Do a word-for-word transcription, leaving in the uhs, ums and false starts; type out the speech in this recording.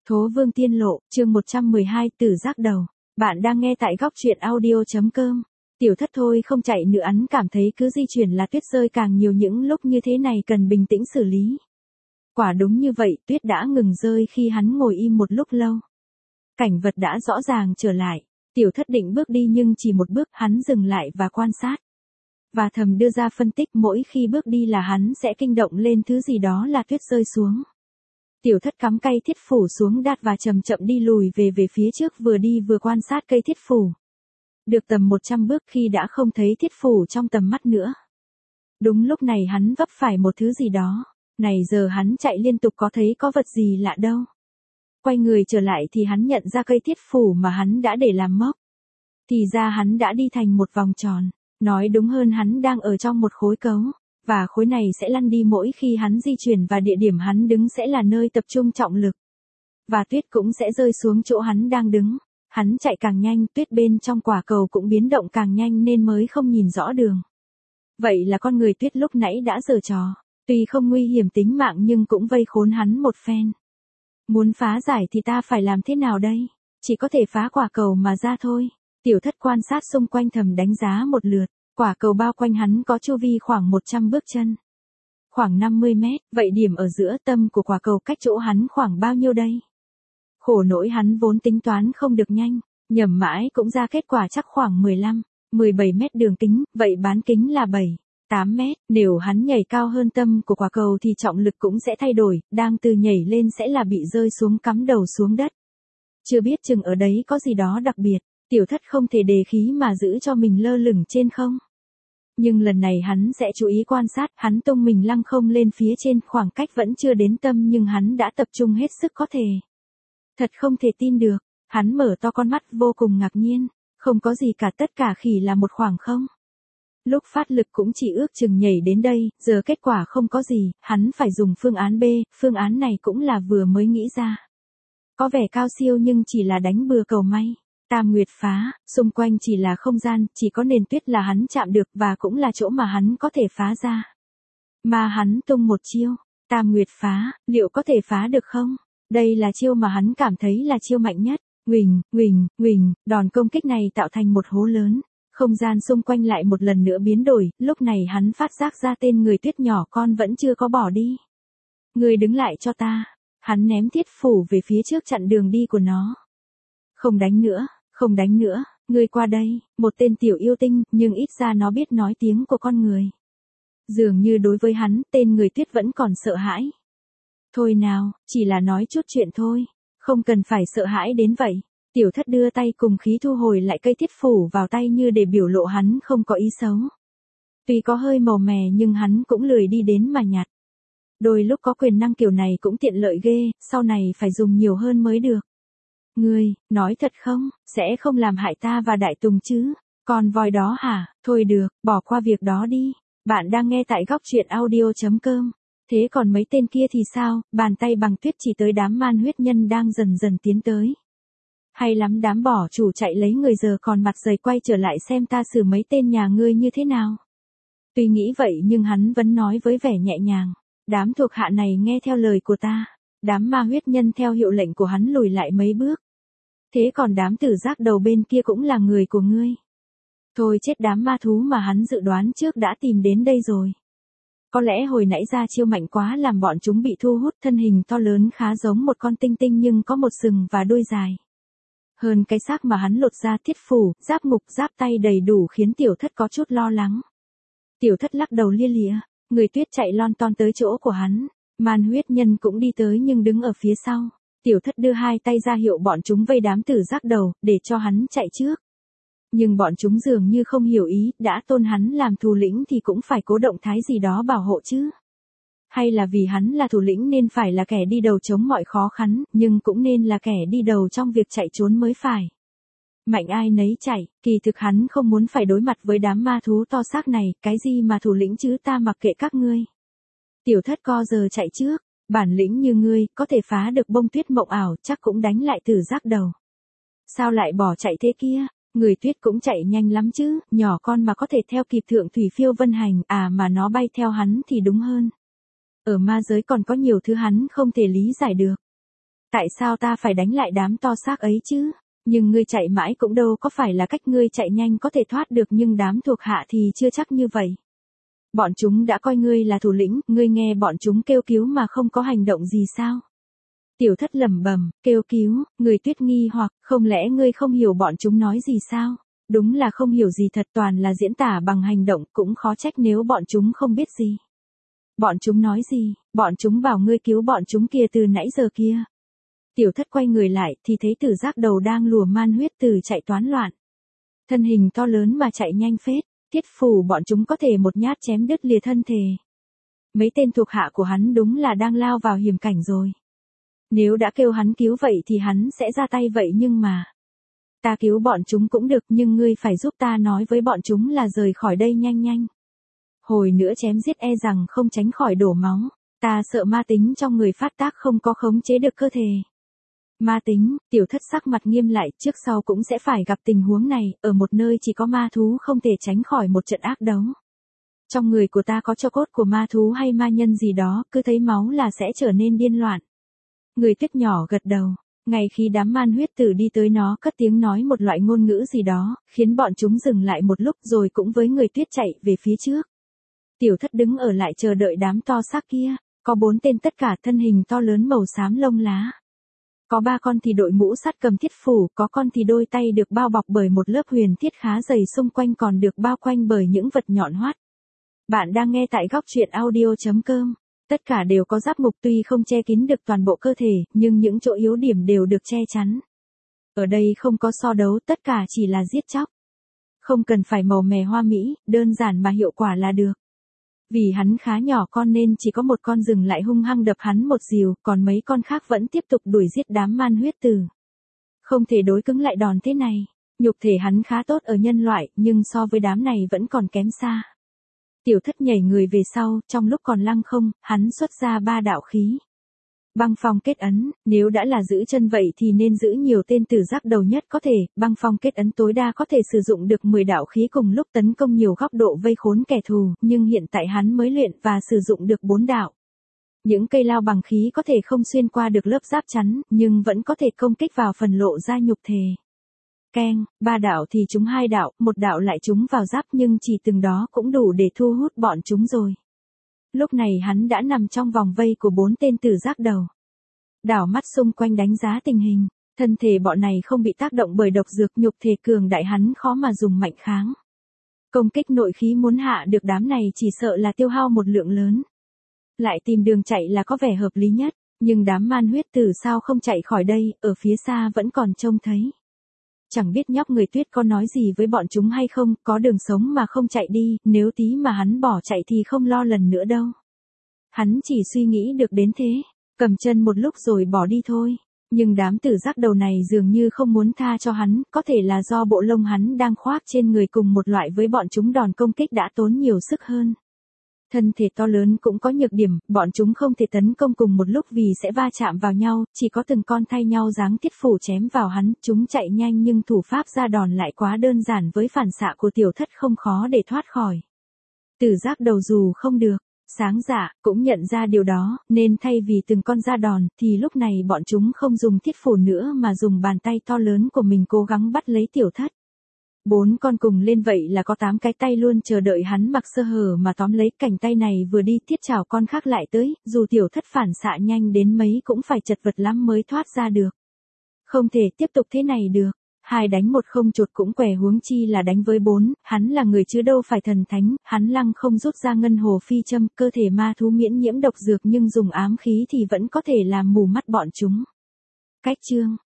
Thố Vương Tiên Lộ, chương một trăm mười hai, Tử Giác Đầu. Bạn đang nghe tại góc truyện audio.com. Tiểu Thất thôi không chạy nữa, hắn cảm thấy cứ di chuyển là tuyết rơi càng nhiều, những lúc như thế này cần bình tĩnh xử lý. Quả đúng như vậy, tuyết đã ngừng rơi khi hắn ngồi im một lúc lâu. Cảnh vật đã rõ ràng trở lại. Tiểu Thất định bước đi nhưng chỉ một bước hắn dừng lại và quan sát. Và thầm đưa ra phân tích, mỗi khi bước đi là hắn sẽ kinh động lên thứ gì đó là tuyết rơi xuống. Tiểu Thất cắm cây thiết phủ xuống đát và chậm chậm đi lùi về về phía trước, vừa đi vừa quan sát cây thiết phủ. Được tầm một trăm bước khi đã không thấy thiết phủ trong tầm mắt nữa. Đúng lúc này hắn vấp phải một thứ gì đó. Này giờ hắn chạy liên tục có thấy có vật gì lạ đâu. Quay người trở lại thì hắn nhận ra cây thiết phủ mà hắn đã để làm mốc. Thì ra hắn đã đi thành một vòng tròn. Nói đúng hơn, hắn đang ở trong một khối cấu. Và khối này sẽ lăn đi mỗi khi hắn di chuyển, và địa điểm hắn đứng sẽ là nơi tập trung trọng lực. Và tuyết cũng sẽ rơi xuống chỗ hắn đang đứng. Hắn chạy càng nhanh, tuyết bên trong quả cầu cũng biến động càng nhanh nên mới không nhìn rõ đường. Vậy là con người tuyết lúc nãy đã giở trò. Tuy không nguy hiểm tính mạng nhưng cũng vây khốn hắn một phen. Muốn phá giải thì ta phải làm thế nào đây? Chỉ có thể phá quả cầu mà ra thôi. Tiểu Thất quan sát xung quanh, thầm đánh giá một lượt. Quả cầu bao quanh hắn có chu vi khoảng một trăm bước chân. Khoảng năm mươi mét, vậy điểm ở giữa tâm của quả cầu cách chỗ hắn khoảng bao nhiêu đây? Khổ nỗi hắn vốn tính toán không được nhanh, nhầm mãi cũng ra kết quả chắc khoảng mười lăm, mười bảy mét đường kính, vậy bán kính là bảy, tám mét. Nếu hắn nhảy cao hơn tâm của quả cầu thì trọng lực cũng sẽ thay đổi, đang từ nhảy lên sẽ là bị rơi xuống, cắm đầu xuống đất. Chưa biết chừng ở đấy có gì đó đặc biệt, Tiểu Thất không thể đề khí mà giữ cho mình lơ lửng trên không. Nhưng lần này hắn sẽ chú ý quan sát, hắn tung mình lăng không lên phía trên, khoảng cách vẫn chưa đến tâm nhưng hắn đã tập trung hết sức có thể. Thật không thể tin được, hắn mở to con mắt vô cùng ngạc nhiên, không có gì cả, tất cả chỉ là một khoảng không. Lúc phát lực cũng chỉ ước chừng nhảy đến đây, giờ kết quả không có gì, hắn phải dùng phương án B, phương án này cũng là vừa mới nghĩ ra. Có vẻ cao siêu nhưng chỉ là đánh bừa cầu may. Tam Nguyệt phá, xung quanh chỉ là không gian, chỉ có nền tuyết là hắn chạm được và cũng là chỗ mà hắn có thể phá ra. Mà hắn tung một chiêu, Tam Nguyệt phá, liệu có thể phá được không? Đây là chiêu mà hắn cảm thấy là chiêu mạnh nhất. Nguỳnh, nguỳnh, nguỳnh, đòn công kích này tạo thành một hố lớn. Không gian xung quanh lại một lần nữa biến đổi, lúc này hắn phát giác ra tên người tuyết nhỏ con vẫn chưa có bỏ đi. Người đứng lại cho ta. Hắn ném thiết phủ về phía trước chặn đường đi của nó. Không đánh nữa. Không đánh nữa, ngươi qua đây, một tên tiểu yêu tinh, nhưng ít ra nó biết nói tiếng của con người. Dường như đối với hắn, tên người tuyết vẫn còn sợ hãi. Thôi nào, chỉ là nói chút chuyện thôi, không cần phải sợ hãi đến vậy. Tiểu Thất đưa tay cùng khí thu hồi lại cây thiết phủ vào tay như để biểu lộ hắn không có ý xấu. Tuy có hơi màu mè nhưng hắn cũng lười đi đến mà nhặt. Đôi lúc có quyền năng kiểu này cũng tiện lợi ghê, sau này phải dùng nhiều hơn mới được. Ngươi, nói thật không, sẽ không làm hại ta và Đại Tùng chứ? Con voi đó hả? Thôi được, bỏ qua việc đó đi. Bạn đang nghe tại góc truyện audio.com. Thế còn mấy tên kia thì sao? Bàn tay bằng tuyết chỉ tới đám man huyết nhân đang dần dần tiến tới. Hay lắm, đám bỏ chủ chạy lấy người giờ còn mặt dày quay trở lại xem ta xử mấy tên nhà ngươi như thế nào. Tuy nghĩ vậy nhưng hắn vẫn nói với vẻ nhẹ nhàng. Đám thuộc hạ này nghe theo lời của ta. Đám ma huyết nhân theo hiệu lệnh của hắn lùi lại mấy bước. Thế còn đám Tử Giác Đầu bên kia cũng là người của ngươi. Thôi chết, đám ma thú mà hắn dự đoán trước đã tìm đến đây rồi. Có lẽ hồi nãy ra chiêu mạnh quá làm bọn chúng bị thu hút, thân hình to lớn khá giống một con tinh tinh nhưng có một sừng và đuôi dài. Hơn cái xác mà hắn lột ra, thiết phủ, giáp ngục, giáp tay đầy đủ khiến Tiểu Thất có chút lo lắng. Tiểu Thất lắc đầu lia lịa, người tuyết chạy lon ton tới chỗ của hắn. Man huyết nhân cũng đi tới nhưng đứng ở phía sau. Tiểu Thất đưa hai tay ra hiệu bọn chúng vây đám Tử Giác Đầu, để cho hắn chạy trước. Nhưng bọn chúng dường như không hiểu ý, đã tôn hắn làm thủ lĩnh thì cũng phải cố động thái gì đó bảo hộ chứ. Hay là vì hắn là thủ lĩnh nên phải là kẻ đi đầu chống mọi khó khăn, nhưng cũng nên là kẻ đi đầu trong việc chạy trốn mới phải. Mạnh ai nấy chạy, kỳ thực hắn không muốn phải đối mặt với đám ma thú to xác này, cái gì mà thủ lĩnh chứ, ta mặc kệ các ngươi. Tiểu Thất co giờ chạy trước. Bản lĩnh như ngươi, có thể phá được bông tuyết mộng ảo, chắc cũng đánh lại Tử Giác Đầu. Sao lại bỏ chạy thế kia? Người tuyết cũng chạy nhanh lắm chứ, nhỏ con mà có thể theo kịp Thượng Thủy Phiêu Vân Hành, à mà nó bay theo hắn thì đúng hơn. Ở ma giới còn có nhiều thứ hắn không thể lý giải được. Tại sao ta phải đánh lại đám to xác ấy chứ? Nhưng ngươi chạy mãi cũng đâu có phải là cách ngươi chạy nhanh có thể thoát được, nhưng đám thuộc hạ thì chưa chắc như vậy. Bọn chúng đã coi ngươi là thủ lĩnh, ngươi nghe bọn chúng kêu cứu mà không có hành động gì sao? Tiểu thất lẩm bẩm, kêu cứu, người Tuyết nghi hoặc, không lẽ ngươi không hiểu bọn chúng nói gì sao? Đúng là không hiểu gì thật, toàn là diễn tả bằng hành động, cũng khó trách nếu bọn chúng không biết gì. Bọn chúng nói gì? Bọn chúng bảo ngươi cứu bọn chúng kia từ nãy giờ kia. Tiểu thất quay người lại thì thấy Tử Giác Đầu đang lùa man huyết tử chạy toán loạn. Thân hình to lớn mà chạy nhanh phết, Thiết Phủ bọn chúng có thể một nhát chém đứt lìa thân thể. Mấy tên thuộc hạ của hắn đúng là đang lao vào hiểm cảnh rồi. Nếu đã kêu hắn cứu vậy thì hắn sẽ ra tay vậy, nhưng mà... Ta cứu bọn chúng cũng được, nhưng ngươi phải giúp ta nói với bọn chúng là rời khỏi đây nhanh nhanh. Hồi nữa chém giết e rằng không tránh khỏi đổ máu, ta sợ ma tính trong người phát tác không có khống chế được cơ thể. Ma tính, Tiểu thất sắc mặt nghiêm lại, trước sau cũng sẽ phải gặp tình huống này, ở một nơi chỉ có ma thú không thể tránh khỏi một trận ác đấu. Trong người của ta có tro cốt của ma thú hay ma nhân gì đó, cứ thấy máu là sẽ trở nên điên loạn. Người Tuyết nhỏ gật đầu, ngay khi đám man huyết tử đi tới nó cất tiếng nói một loại ngôn ngữ gì đó, khiến bọn chúng dừng lại một lúc rồi cũng với người Tuyết chạy về phía trước. Tiểu thất đứng ở lại chờ đợi đám to xác kia, có bốn tên tất cả thân hình to lớn màu xám lông lá. Có ba con thì đội mũ sắt cầm thiết phủ, có con thì đôi tay được bao bọc bởi một lớp huyền thiết khá dày, xung quanh còn được bao quanh bởi những vật nhọn hoắt. Bạn đang nghe tại góc truyện audio chấm com. Tất cả đều có giáp ngục, tuy không che kín được toàn bộ cơ thể, nhưng những chỗ yếu điểm đều được che chắn. Ở đây không có so đấu, tất cả chỉ là giết chóc. Không cần phải màu mè hoa mỹ, đơn giản mà hiệu quả là được. Vì hắn khá nhỏ con nên chỉ có một con dừng lại hung hăng đập hắn một dìu, còn mấy con khác vẫn tiếp tục đuổi giết đám man huyết tử. Không thể đối cứng lại đòn thế này. Nhục thể hắn khá tốt ở nhân loại, nhưng so với đám này vẫn còn kém xa. Tiểu thất nhảy người về sau, trong lúc còn lăng không, hắn xuất ra ba đạo khí. Băng phong kết ấn, nếu đã là giữ chân vậy thì nên giữ nhiều tên Tử Giác Đầu nhất có thể, băng phong kết ấn tối đa có thể sử dụng được mười đạo khí cùng lúc tấn công nhiều góc độ vây khốn kẻ thù, nhưng hiện tại hắn mới luyện và sử dụng được bốn đạo. Những cây lao bằng khí có thể không xuyên qua được lớp giáp chắn, nhưng vẫn có thể công kích vào phần lộ ra nhục thể. Keng, ba đạo thì trúng hai đạo, một đạo lại trúng vào giáp, nhưng chỉ từng đó cũng đủ để thu hút bọn chúng rồi. Lúc này hắn đã nằm trong vòng vây của bốn tên Tử Giác Đầu. Đảo mắt xung quanh đánh giá tình hình, thân thể bọn này không bị tác động bởi độc dược, nhục thể cường đại hắn khó mà dùng mạnh kháng. Công kích nội khí muốn hạ được đám này chỉ sợ là tiêu hao một lượng lớn. Lại tìm đường chạy là có vẻ hợp lý nhất, nhưng đám man huyết tử sao không chạy khỏi đây, ở phía xa vẫn còn trông thấy. Chẳng biết nhóc người Tuyết có nói gì với bọn chúng hay không, có đường sống mà không chạy đi, nếu tí mà hắn bỏ chạy thì không lo lần nữa đâu. Hắn chỉ suy nghĩ được đến thế, cầm chân một lúc rồi bỏ đi thôi. Nhưng đám Tử Giác Đầu này dường như không muốn tha cho hắn, có thể là do bộ lông hắn đang khoác trên người cùng một loại với bọn chúng, đòn công kích đã tốn nhiều sức hơn. Thân thể to lớn cũng có nhược điểm, bọn chúng không thể tấn công cùng một lúc vì sẽ va chạm vào nhau, chỉ có từng con thay nhau giáng thiết phủ chém vào hắn, chúng chạy nhanh nhưng thủ pháp ra đòn lại quá đơn giản, với phản xạ của tiểu thất không khó để thoát khỏi. Tử Giác Đầu dù không được, sáng dạ, cũng nhận ra điều đó, nên thay vì từng con ra đòn, thì lúc này bọn chúng không dùng thiết phủ nữa mà dùng bàn tay to lớn của mình cố gắng bắt lấy tiểu thất. Bốn con cùng lên vậy là có tám cái tay luôn chờ đợi hắn mặc sơ hở mà tóm lấy, cảnh tay này vừa đi thiết chảo con khác lại tới, dù tiểu thất phản xạ nhanh đến mấy cũng phải chật vật lắm mới thoát ra được. Không thể tiếp tục thế này được, hai đánh một không chuột cũng què, huống chi là đánh với bốn, hắn là người chứ đâu phải thần thánh, hắn lăng không rút ra ngân hồ phi châm, cơ thể ma thú miễn nhiễm độc dược nhưng dùng ám khí thì vẫn có thể làm mù mắt bọn chúng. Cách chương